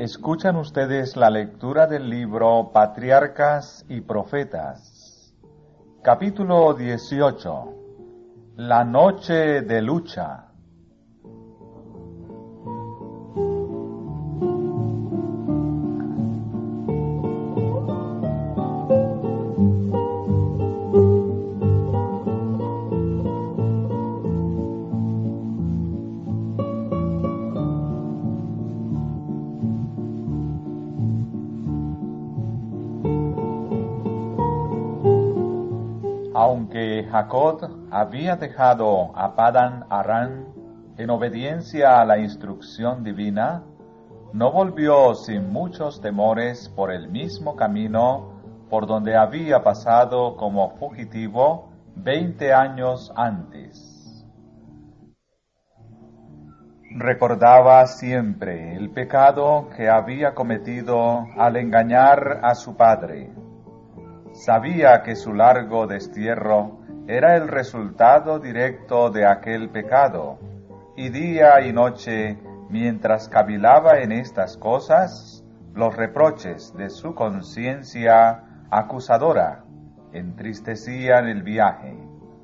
Escuchan ustedes la lectura del libro Patriarcas y Profetas, capítulo 18, La noche de lucha. Aunque Jacob había dejado a Padán Aram en obediencia a la instrucción divina, no volvió sin muchos temores por el mismo camino por donde había pasado como fugitivo 20 años antes. Recordaba siempre el pecado que había cometido al engañar a su padre. Sabía que su largo destierro era el resultado directo de aquel pecado, y día y noche, mientras cavilaba en estas cosas, los reproches de su conciencia acusadora entristecían el viaje.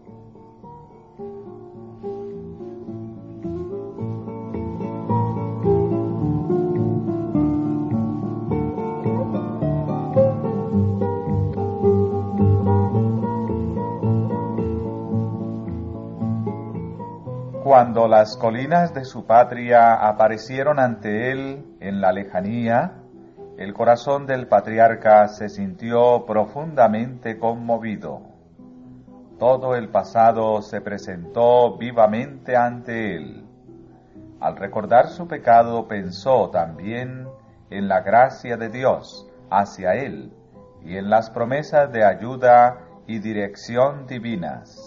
Cuando las colinas de su patria aparecieron ante él en la lejanía, el corazón del patriarca se sintió profundamente conmovido. Todo el pasado se presentó vivamente ante él. Al recordar su pecado, pensó también en la gracia de Dios hacia él y en las promesas de ayuda y dirección divinas.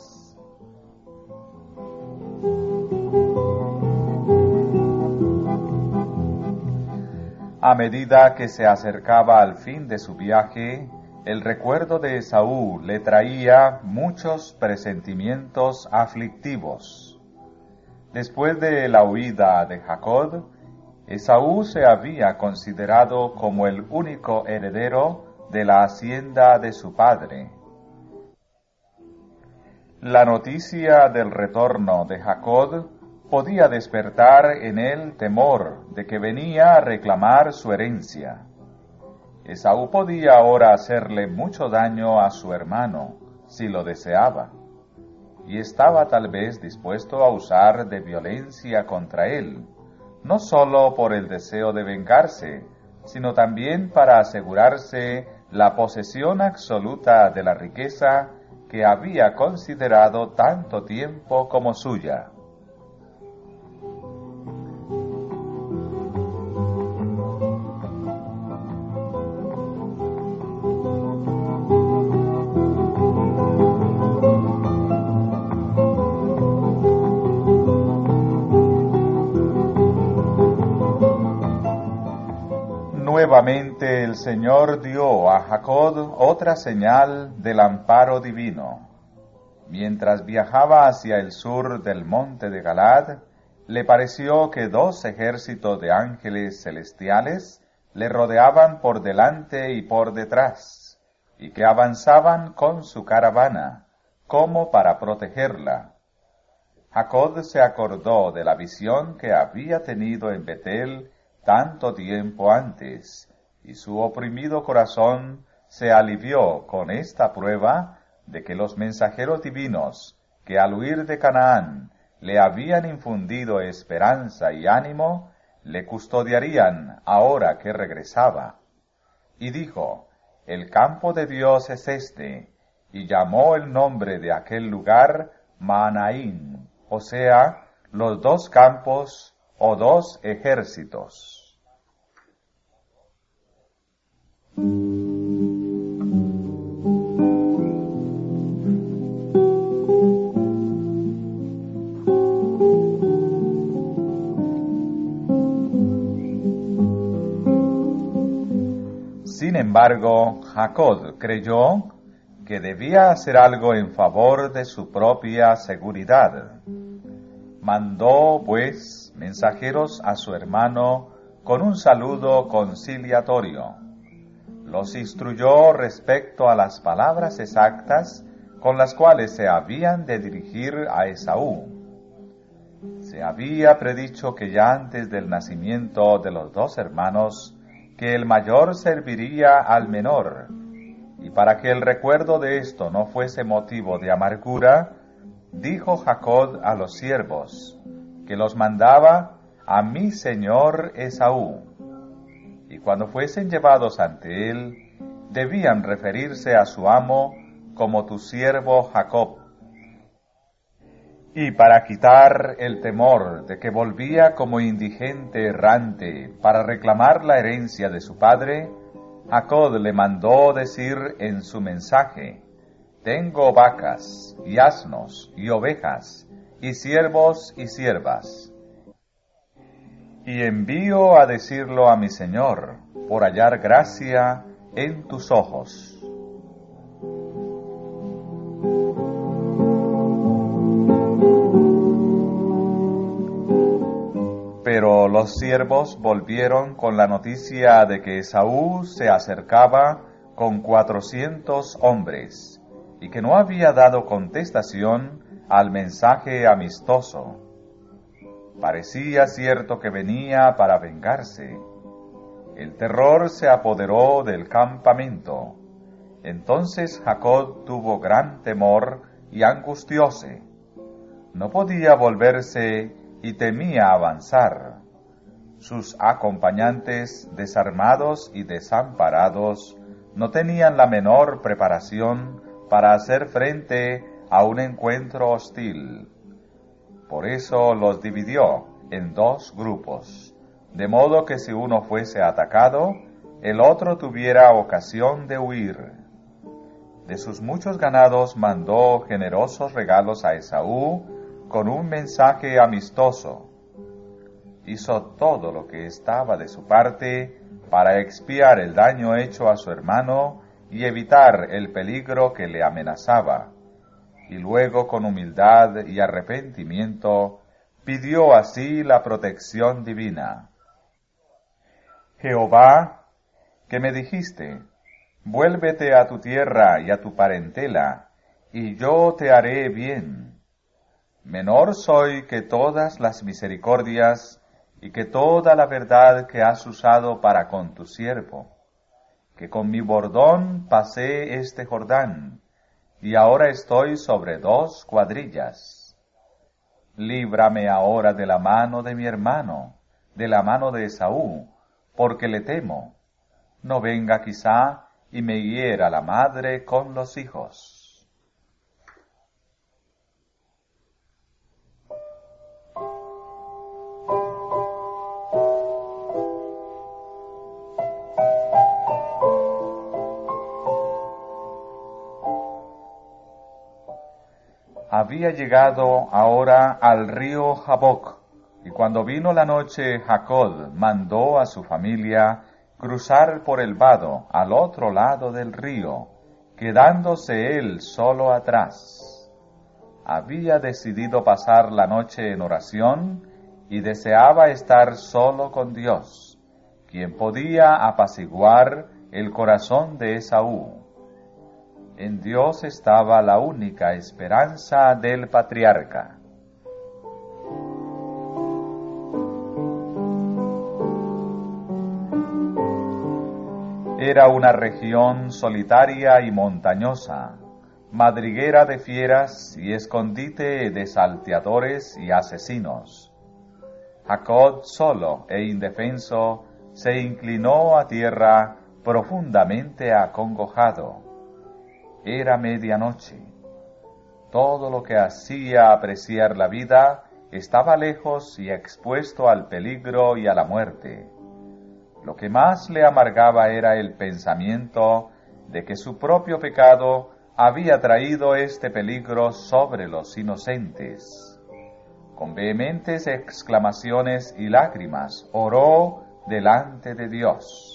A medida que se acercaba al fin de su viaje, el recuerdo de Esaú le traía muchos presentimientos aflictivos. Después de la huida de Jacob, Esaú se había considerado como el único heredero de la hacienda de su padre. La noticia del retorno de Jacob podía despertar en él temor de que venía a reclamar su herencia. Esaú podía ahora hacerle mucho daño a su hermano, si lo deseaba, y estaba tal vez dispuesto a usar de violencia contra él, no sólo por el deseo de vengarse, sino también para asegurarse la posesión absoluta de la riqueza que había considerado tanto tiempo como suya. Nuevamente el Señor dio a Jacob otra señal del amparo divino. Mientras viajaba hacia el sur del monte de Galad, le pareció que 2 ejércitos de ángeles celestiales le rodeaban por delante y por detrás, y que avanzaban con su caravana, como para protegerla. Jacob se acordó de la visión que había tenido en Betel tanto tiempo antes, y su oprimido corazón se alivió con esta prueba de que los mensajeros divinos, que al huir de Canaán le habían infundido esperanza y ánimo, le custodiarían ahora que regresaba. Y dijo: el campo de Dios es este, y llamó el nombre de aquel lugar Mahanaim, o sea, los 2 campos o 2 ejércitos. Sin embargo, Jacob creyó que debía hacer algo en favor de su propia seguridad. Mandó, pues, mensajeros a su hermano con un saludo conciliatorio. Los instruyó respecto a las palabras exactas con las cuales se habían de dirigir a Esaú. Se había predicho que ya antes del nacimiento de los dos hermanos, que el mayor serviría al menor, y para que el recuerdo de esto no fuese motivo de amargura, dijo Jacob a los siervos, que los mandaba a mi señor Esaú, y cuando fuesen llevados ante él, debían referirse a su amo como tu siervo Jacob. Y para quitar el temor de que volvía como indigente errante para reclamar la herencia de su padre, Jacob le mandó decir en su mensaje: tengo vacas, y asnos, y ovejas, y siervos y siervas. Y envío a decirlo a mi señor, por hallar gracia en tus ojos. Pero los siervos volvieron con la noticia de que Esaú se acercaba con 400 hombres, y que no había dado contestación al mensaje amistoso. Parecía cierto que venía para vengarse. El terror se apoderó del campamento. Entonces Jacob tuvo gran temor y angustióse. No podía volverse y temía avanzar. Sus acompañantes, desarmados y desamparados, no tenían la menor preparación para hacer frente a un encuentro hostil. Por eso los dividió en dos grupos, de modo que si uno fuese atacado, el otro tuviera ocasión de huir. De sus muchos ganados mandó generosos regalos a Esaú con un mensaje amistoso. Hizo todo lo que estaba de su parte para expiar el daño hecho a su hermano y evitar el peligro que le amenazaba. Y luego, con humildad y arrepentimiento, pidió así la protección divina. Jehová, que me dijiste: vuélvete a tu tierra y a tu parentela, y yo te haré bien. Menor soy que todas las misericordias y que toda la verdad que has usado para con tu siervo, que con mi bordón pasé este Jordán, y ahora estoy sobre 2 cuadrillas. Líbrame ahora de la mano de mi hermano, de la mano de Esaú, porque le temo. No venga quizá y me hiera la madre con los hijos. Había llegado ahora al río Jaboc, y cuando vino la noche, Jacob mandó a su familia cruzar por el vado al otro lado del río, quedándose él solo atrás. Había decidido pasar la noche en oración y deseaba estar solo con Dios, quien podía apaciguar el corazón de Esaú. En Dios estaba la única esperanza del patriarca. Era una región solitaria y montañosa, madriguera de fieras y escondite de salteadores y asesinos. Jacob, solo e indefenso, se inclinó a tierra profundamente acongojado. Era medianoche. Todo lo que hacía apreciar la vida estaba lejos y expuesto al peligro y a la muerte. Lo que más le amargaba era el pensamiento de que su propio pecado había traído este peligro sobre los inocentes. Con vehementes exclamaciones y lágrimas oró delante de Dios.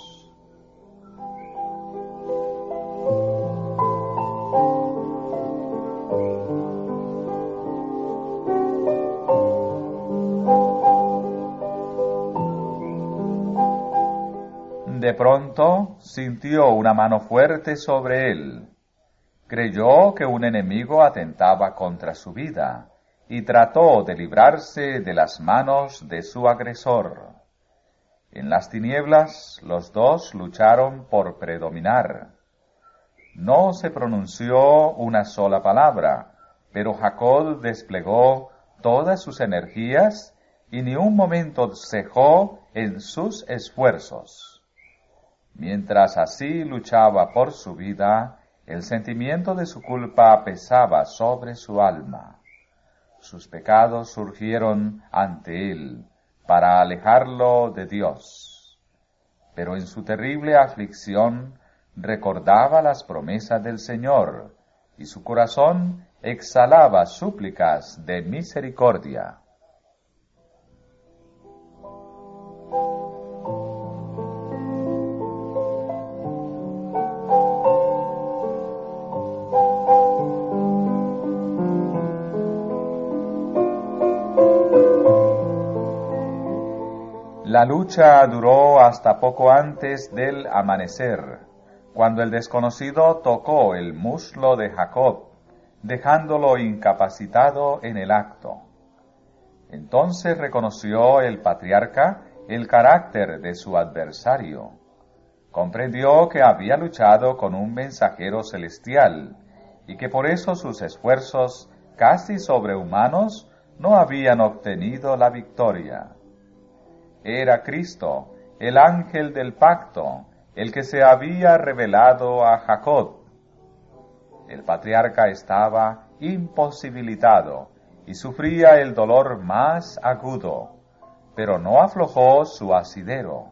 De pronto sintió una mano fuerte sobre él. Creyó que un enemigo atentaba contra su vida y trató de librarse de las manos de su agresor. En las tinieblas los dos lucharon por predominar. No se pronunció una sola palabra, pero Jacob desplegó todas sus energías y ni un momento cejó en sus esfuerzos. Mientras así luchaba por su vida, el sentimiento de su culpa pesaba sobre su alma. Sus pecados surgieron ante él para alejarlo de Dios. Pero en su terrible aflicción recordaba las promesas del Señor y su corazón exhalaba súplicas de misericordia. La lucha duró hasta poco antes del amanecer, cuando el desconocido tocó el muslo de Jacob, dejándolo incapacitado en el acto. Entonces reconoció el patriarca el carácter de su adversario. Comprendió que había luchado con un mensajero celestial y que por eso sus esfuerzos casi sobrehumanos no habían obtenido la victoria. Era Cristo, el ángel del pacto, el que se había revelado a Jacob. El patriarca estaba imposibilitado y sufría el dolor más agudo, pero no aflojó su asidero.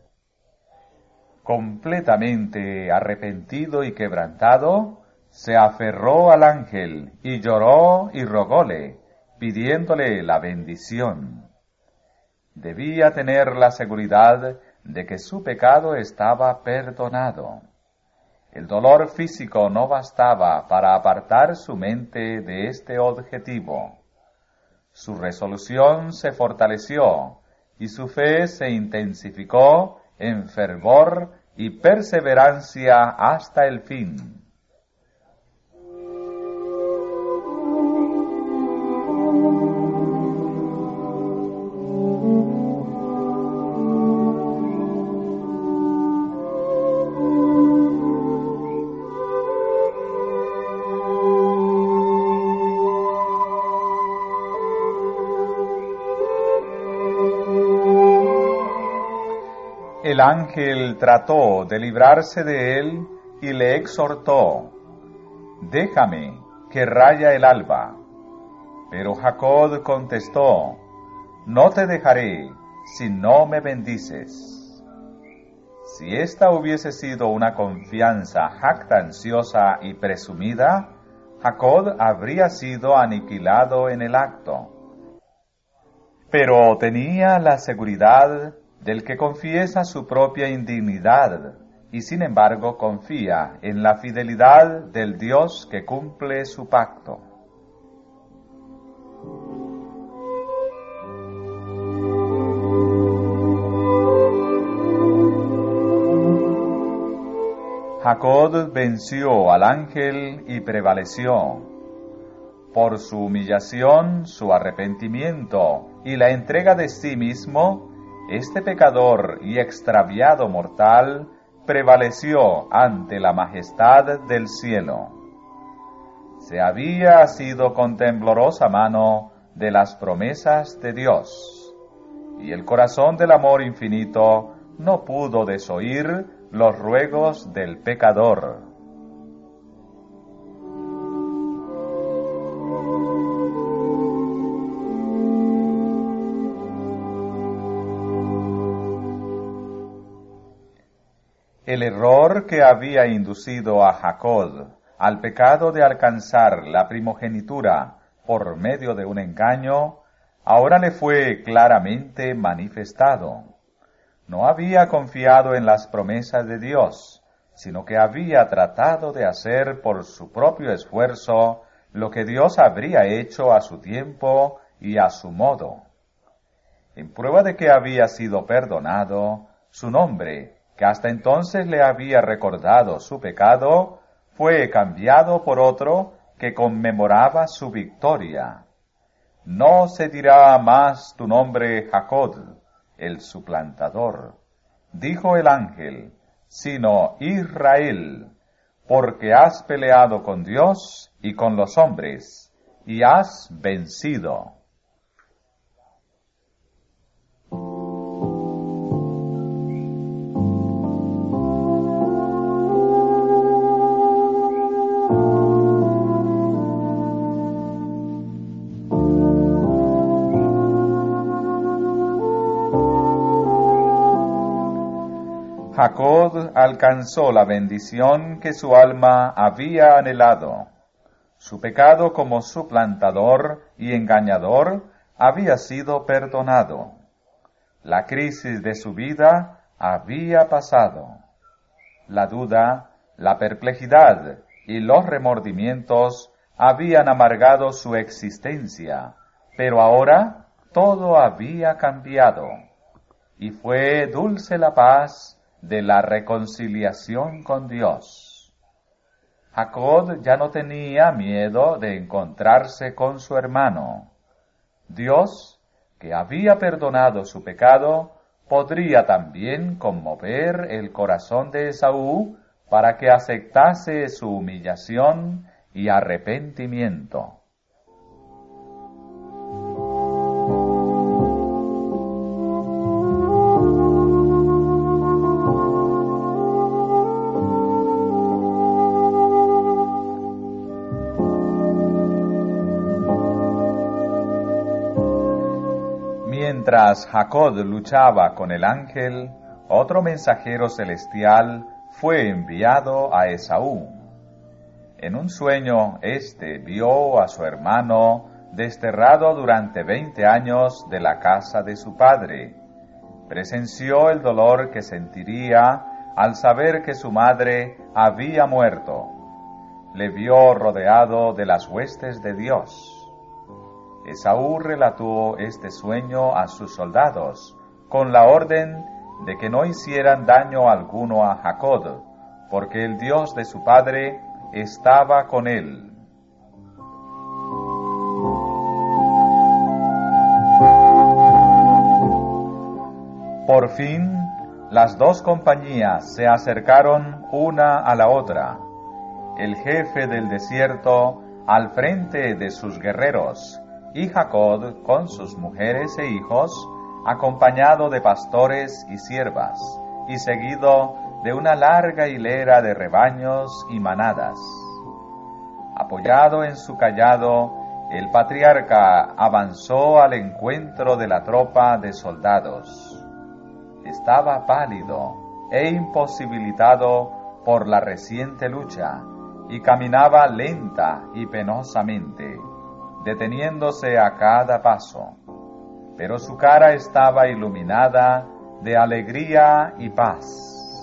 Completamente arrepentido y quebrantado, se aferró al ángel y lloró y rogóle, pidiéndole la bendición. Debía tener la seguridad de que su pecado estaba perdonado. El dolor físico no bastaba para apartar su mente de este objetivo. Su resolución se fortaleció y su fe se intensificó en fervor y perseverancia hasta el fin. El ángel trató de librarse de él y le exhortó: «Déjame, que raya el alba». Pero Jacob contestó: «No te dejaré si no me bendices». Si esta hubiese sido una confianza jactanciosa y presumida, Jacob habría sido aniquilado en el acto. Pero tenía la seguridad del que confiesa su propia indignidad y sin embargo confía en la fidelidad del Dios que cumple su pacto. Jacob venció al ángel y prevaleció. Por su humillación, su arrepentimiento y la entrega de sí mismo, este pecador y extraviado mortal prevaleció ante la majestad del cielo. Se había asido con temblorosa mano de las promesas de Dios, y el corazón del amor infinito no pudo desoír los ruegos del pecador. El error que había inducido a Jacob al pecado de alcanzar la primogenitura por medio de un engaño, ahora le fue claramente manifestado. No había confiado en las promesas de Dios, sino que había tratado de hacer por su propio esfuerzo lo que Dios habría hecho a su tiempo y a su modo. En prueba de que había sido perdonado, su nombre, que hasta entonces le había recordado su pecado, fue cambiado por otro que conmemoraba su victoria. No se dirá más tu nombre Jacob, el suplantador, dijo el ángel, sino Israel, porque has peleado con Dios y con los hombres, y has vencido. Jacob alcanzó la bendición que su alma había anhelado. Su pecado como suplantador y engañador había sido perdonado. La crisis de su vida había pasado. La duda, la perplejidad y los remordimientos habían amargado su existencia, pero ahora todo había cambiado, y fue dulce la paz de la reconciliación con Dios. Jacob ya no tenía miedo de encontrarse con su hermano. Dios, que había perdonado su pecado, podría también conmover el corazón de Esaú para que aceptase su humillación y arrepentimiento. Mientras Jacob luchaba con el ángel, otro mensajero celestial fue enviado a Esaú. En un sueño, éste vio a su hermano desterrado durante 20 años de la casa de su padre. Presenció el dolor que sentiría al saber que su madre había muerto. Le vio rodeado de las huestes de Dios. Esaú relató este sueño a sus soldados, con la orden de que no hicieran daño alguno a Jacob, porque el Dios de su padre estaba con él. Por fin, las dos compañías se acercaron una a la otra. El jefe del desierto al frente de sus guerreros, y Jacob con sus mujeres e hijos, acompañado de pastores y siervas, y seguido de una larga hilera de rebaños y manadas. Apoyado en su cayado, el patriarca avanzó al encuentro de la tropa de soldados. Estaba pálido e imposibilitado por la reciente lucha, y caminaba lenta y penosamente, deteniéndose a cada paso, pero su cara estaba iluminada de alegría y paz.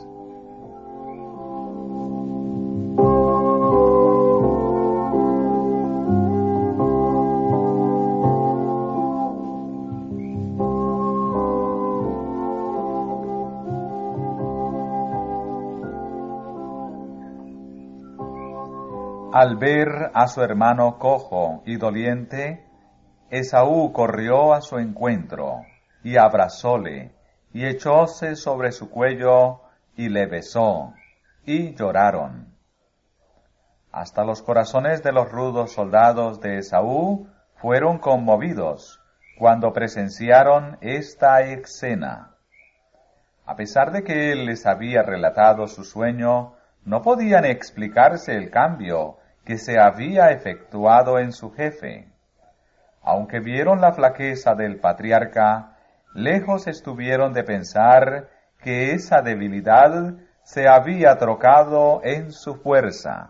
Al ver a su hermano cojo y doliente, Esaú corrió a su encuentro, y abrazóle, y echóse sobre su cuello, y le besó, y lloraron. Hasta los corazones de los rudos soldados de Esaú fueron conmovidos cuando presenciaron esta escena. A pesar de que él les había relatado su sueño, no podían explicarse el cambio que se había efectuado en su jefe. Aunque vieron la flaqueza del patriarca, lejos estuvieron de pensar que esa debilidad se había trocado en su fuerza.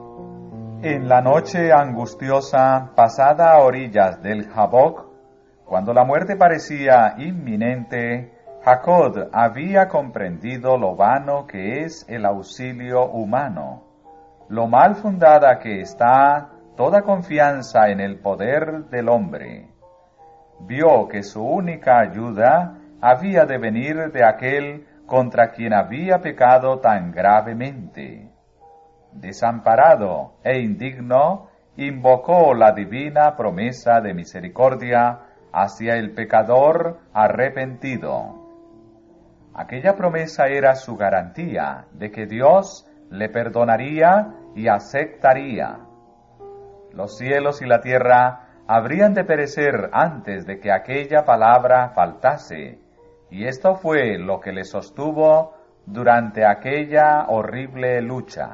En la noche angustiosa, pasada a orillas del Jaboc, Cuando la muerte parecía inminente, Jacob había comprendido lo vano que es el auxilio humano, lo mal fundada que está toda confianza en el poder del hombre. Vio que su única ayuda había de venir de aquel contra quien había pecado tan gravemente. Desamparado e indigno, invocó la divina promesa de misericordia hacia el pecador arrepentido. Aquella promesa era su garantía de que Dios le perdonaría y aceptaría. Los cielos y la tierra habrían de perecer antes de que aquella palabra faltase, y esto fue lo que le sostuvo durante aquella horrible lucha.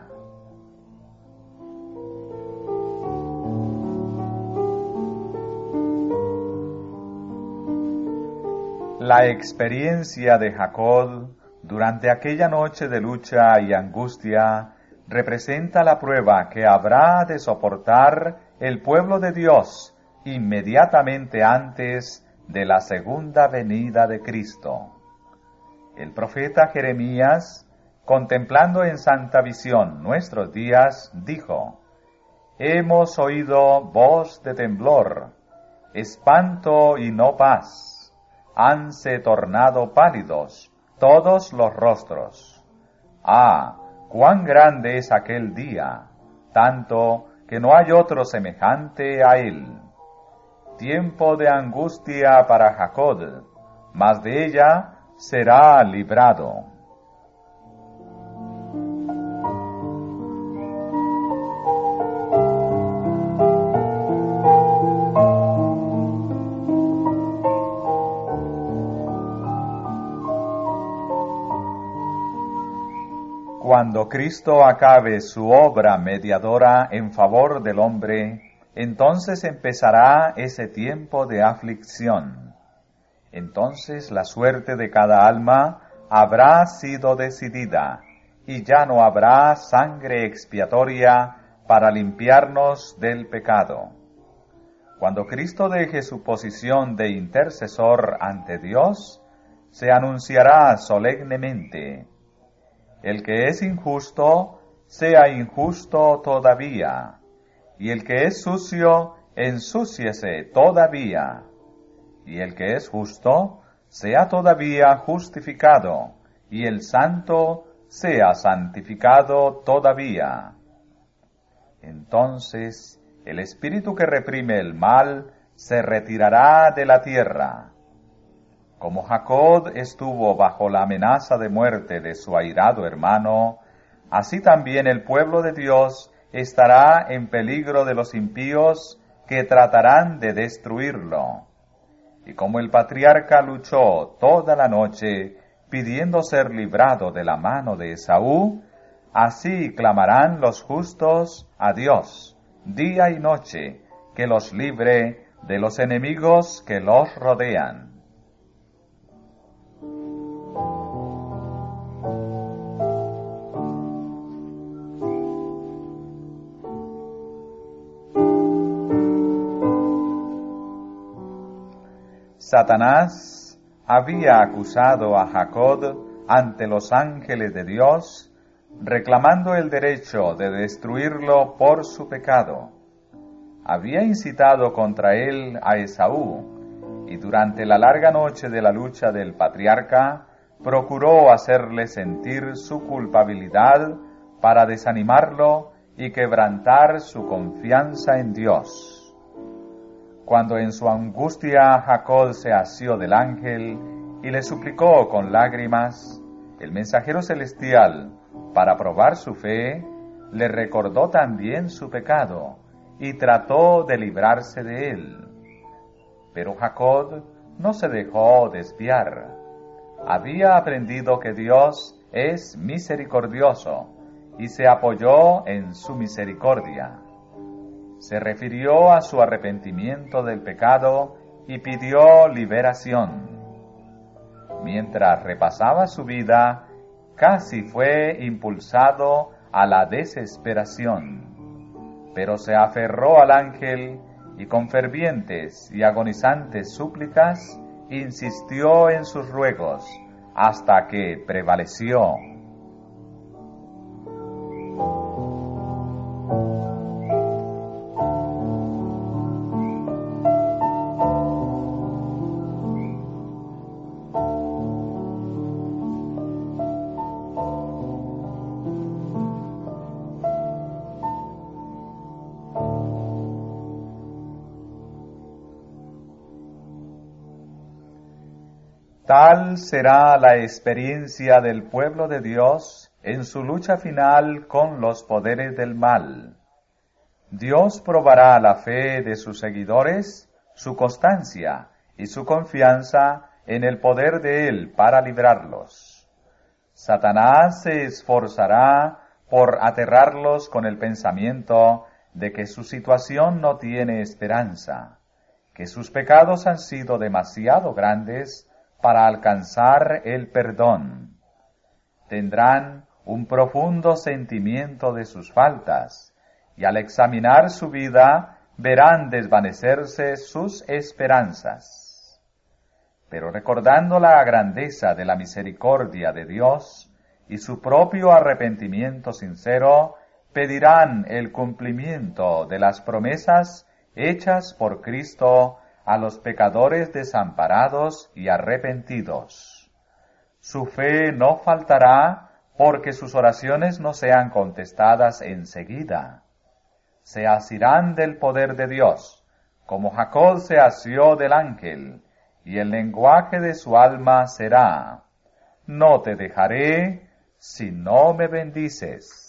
La experiencia de Jacob durante aquella noche de lucha y angustia representa la prueba que habrá de soportar el pueblo de Dios inmediatamente antes de la segunda venida de Cristo. El profeta Jeremías, contemplando en santa visión nuestros días, dijo: «Hemos oído voz de temblor, espanto y no paz. Hanse tornado pálidos todos los rostros. Ah, cuán grande es aquel día, tanto que no hay otro semejante a él. Tiempo de angustia para Jacob, mas de ella será librado». Cuando Cristo acabe su obra mediadora en favor del hombre, entonces empezará ese tiempo de aflicción. Entonces la suerte de cada alma habrá sido decidida, y ya no habrá sangre expiatoria para limpiarnos del pecado. Cuando Cristo deje su posición de intercesor ante Dios, se anunciará solemnemente: «El que es injusto, sea injusto todavía, y el que es sucio, ensúciese todavía, y el que es justo, sea todavía justificado, y el santo sea santificado todavía». Entonces el espíritu que reprime el mal se retirará de la tierra. Como Jacob estuvo bajo la amenaza de muerte de su airado hermano, así también el pueblo de Dios estará en peligro de los impíos que tratarán de destruirlo. Y como el patriarca luchó toda la noche pidiendo ser librado de la mano de Esaú, así clamarán los justos a Dios día y noche, que los libre de los enemigos que los rodean. Satanás había acusado a Jacob ante los ángeles de Dios, reclamando el derecho de destruirlo por su pecado. Había incitado contra él a Esaú, y durante la larga noche de la lucha del patriarca, procuró hacerle sentir su culpabilidad para desanimarlo y quebrantar su confianza en Dios. Cuando en su angustia Jacob se asió del ángel y le suplicó con lágrimas, el mensajero celestial, para probar su fe, le recordó también su pecado y trató de librarse de él. Pero Jacob no se dejó desviar. Había aprendido que Dios es misericordioso y se apoyó en su misericordia. Se refirió a su arrepentimiento del pecado y pidió liberación. Mientras repasaba su vida, casi fue impulsado a la desesperación, pero se aferró al ángel y con fervientes y agonizantes súplicas insistió en sus ruegos hasta que prevaleció. Tal será la experiencia del pueblo de Dios en su lucha final con los poderes del mal. Dios probará la fe de sus seguidores, su constancia y su confianza en el poder de Él para librarlos. Satanás se esforzará por aterrarlos con el pensamiento de que su situación no tiene esperanza, que sus pecados han sido demasiado grandes para alcanzar el perdón. Tendrán un profundo sentimiento de sus faltas, y al examinar su vida verán desvanecerse sus esperanzas. Pero recordando la grandeza de la misericordia de Dios y su propio arrepentimiento sincero, pedirán el cumplimiento de las promesas hechas por Cristo a los pecadores desamparados y arrepentidos. Su fe no faltará porque sus oraciones no sean contestadas enseguida. Se asirán del poder de Dios, como Jacob se asió del ángel, y el lenguaje de su alma será: no te dejaré si no me bendices.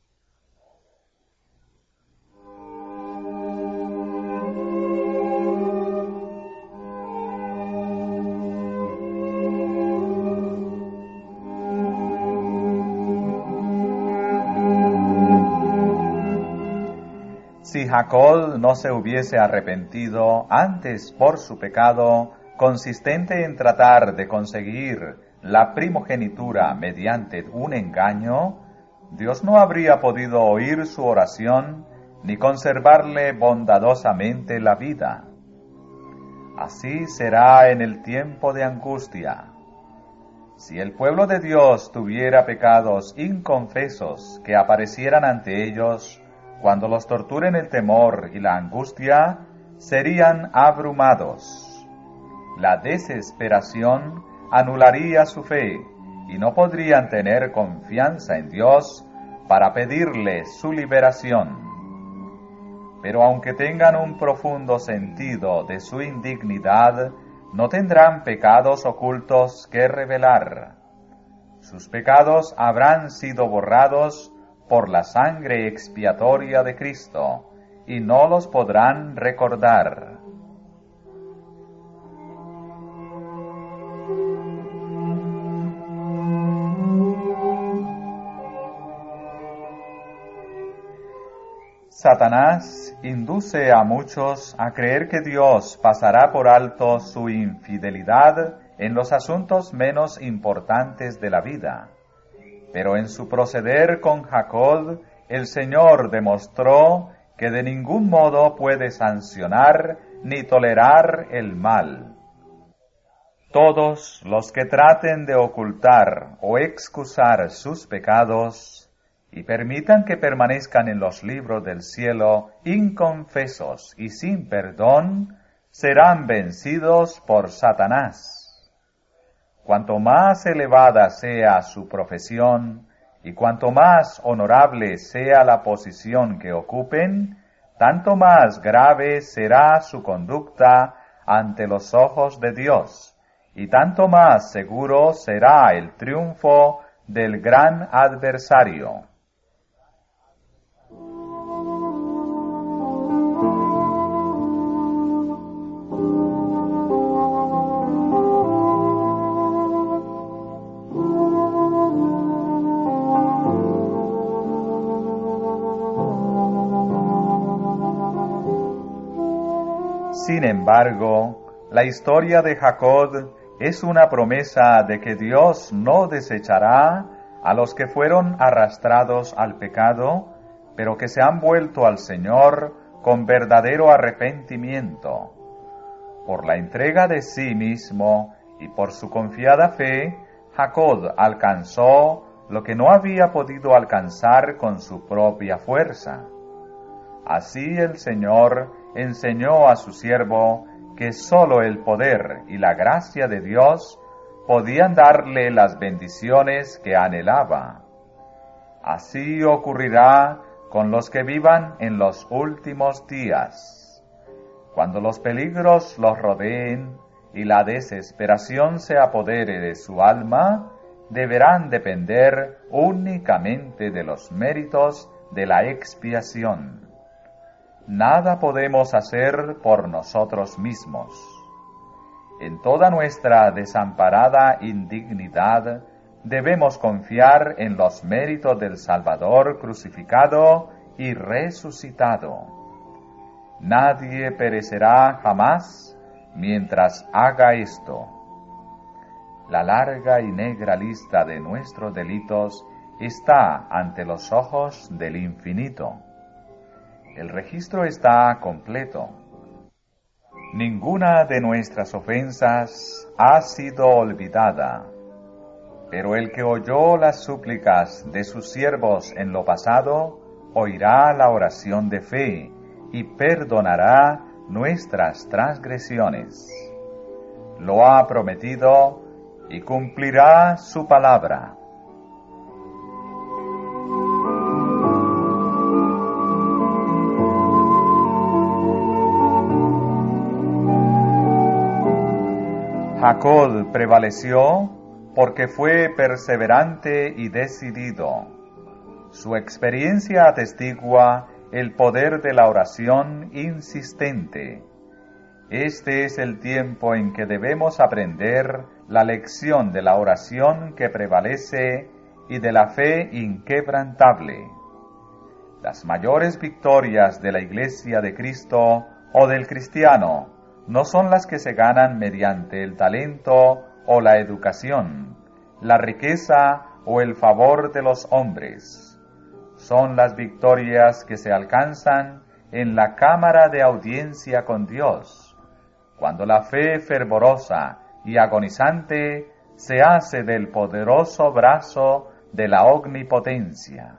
Si Jacob no se hubiese arrepentido antes por su pecado, consistente en tratar de conseguir la primogenitura mediante un engaño, Dios no habría podido oír su oración ni conservarle bondadosamente la vida. Así será en el tiempo de angustia. Si el pueblo de Dios tuviera pecados inconfesos que aparecieran ante ellos, cuando los torturen el temor y la angustia, serían abrumados. La desesperación anularía su fe y no podrían tener confianza en Dios para pedirle su liberación. Pero aunque tengan un profundo sentido de su indignidad, no tendrán pecados ocultos que revelar. Sus pecados habrán sido borrados por la sangre expiatoria de Cristo, y no los podrán recordar. Satanás induce a muchos a creer que Dios pasará por alto su infidelidad en los asuntos menos importantes de la vida. Pero en su proceder con Jacob, el Señor demostró que de ningún modo puede sancionar ni tolerar el mal. Todos los que traten de ocultar o excusar sus pecados y permitan que permanezcan en los libros del cielo inconfesos y sin perdón, serán vencidos por Satanás. Cuanto más elevada sea su profesión y cuanto más honorable sea la posición que ocupen, tanto más grave será su conducta ante los ojos de Dios, y tanto más seguro será el triunfo del gran adversario. Sin embargo, la historia de Jacob es una promesa de que Dios no desechará a los que fueron arrastrados al pecado, pero que se han vuelto al Señor con verdadero arrepentimiento. Por la entrega de sí mismo y por su confiada fe, Jacob alcanzó lo que no había podido alcanzar con su propia fuerza. Así el Señor enseñó a su siervo que sólo el poder y la gracia de Dios podían darle las bendiciones que anhelaba. Así ocurrirá con los que vivan en los últimos días. Cuando los peligros los rodeen y la desesperación se apodere de su alma, deberán depender únicamente de los méritos de la expiación. Nada podemos hacer por nosotros mismos. En toda nuestra desamparada indignidad, debemos confiar en los méritos del Salvador crucificado y resucitado. Nadie perecerá jamás mientras haga esto. La larga y negra lista de nuestros delitos está ante los ojos del Infinito. El registro está completo. Ninguna de nuestras ofensas ha sido olvidada, pero el que oyó las súplicas de sus siervos en lo pasado, oirá la oración de fe y perdonará nuestras transgresiones. Lo ha prometido y cumplirá su palabra. Jacob prevaleció porque fue perseverante y decidido. Su experiencia atestigua el poder de la oración insistente. Este es el tiempo en que debemos aprender la lección de la oración que prevalece y de la fe inquebrantable. Las mayores victorias de la Iglesia de Cristo o del cristiano no son las que se ganan mediante el talento o la educación, la riqueza o el favor de los hombres. Son las victorias que se alcanzan en la cámara de audiencia con Dios, cuando la fe fervorosa y agonizante se hace del poderoso brazo de la omnipotencia.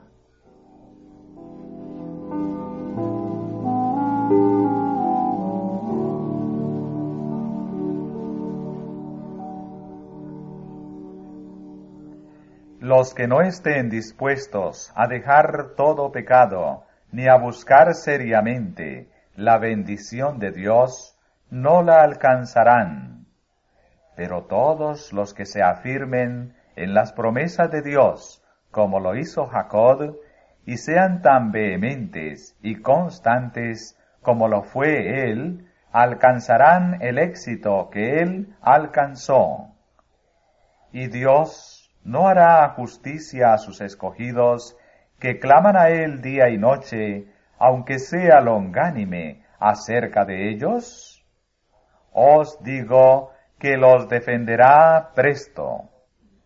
Los que no estén dispuestos a dejar todo pecado, ni a buscar seriamente la bendición de Dios, no la alcanzarán. Pero todos los que se afirmen en las promesas de Dios, como lo hizo Jacob, y sean tan vehementes y constantes como lo fue él, alcanzarán el éxito que él alcanzó. Y Dios no hará justicia a sus escogidos, que claman a él día y noche, aunque sea longánime acerca de ellos. Os digo que los defenderá presto.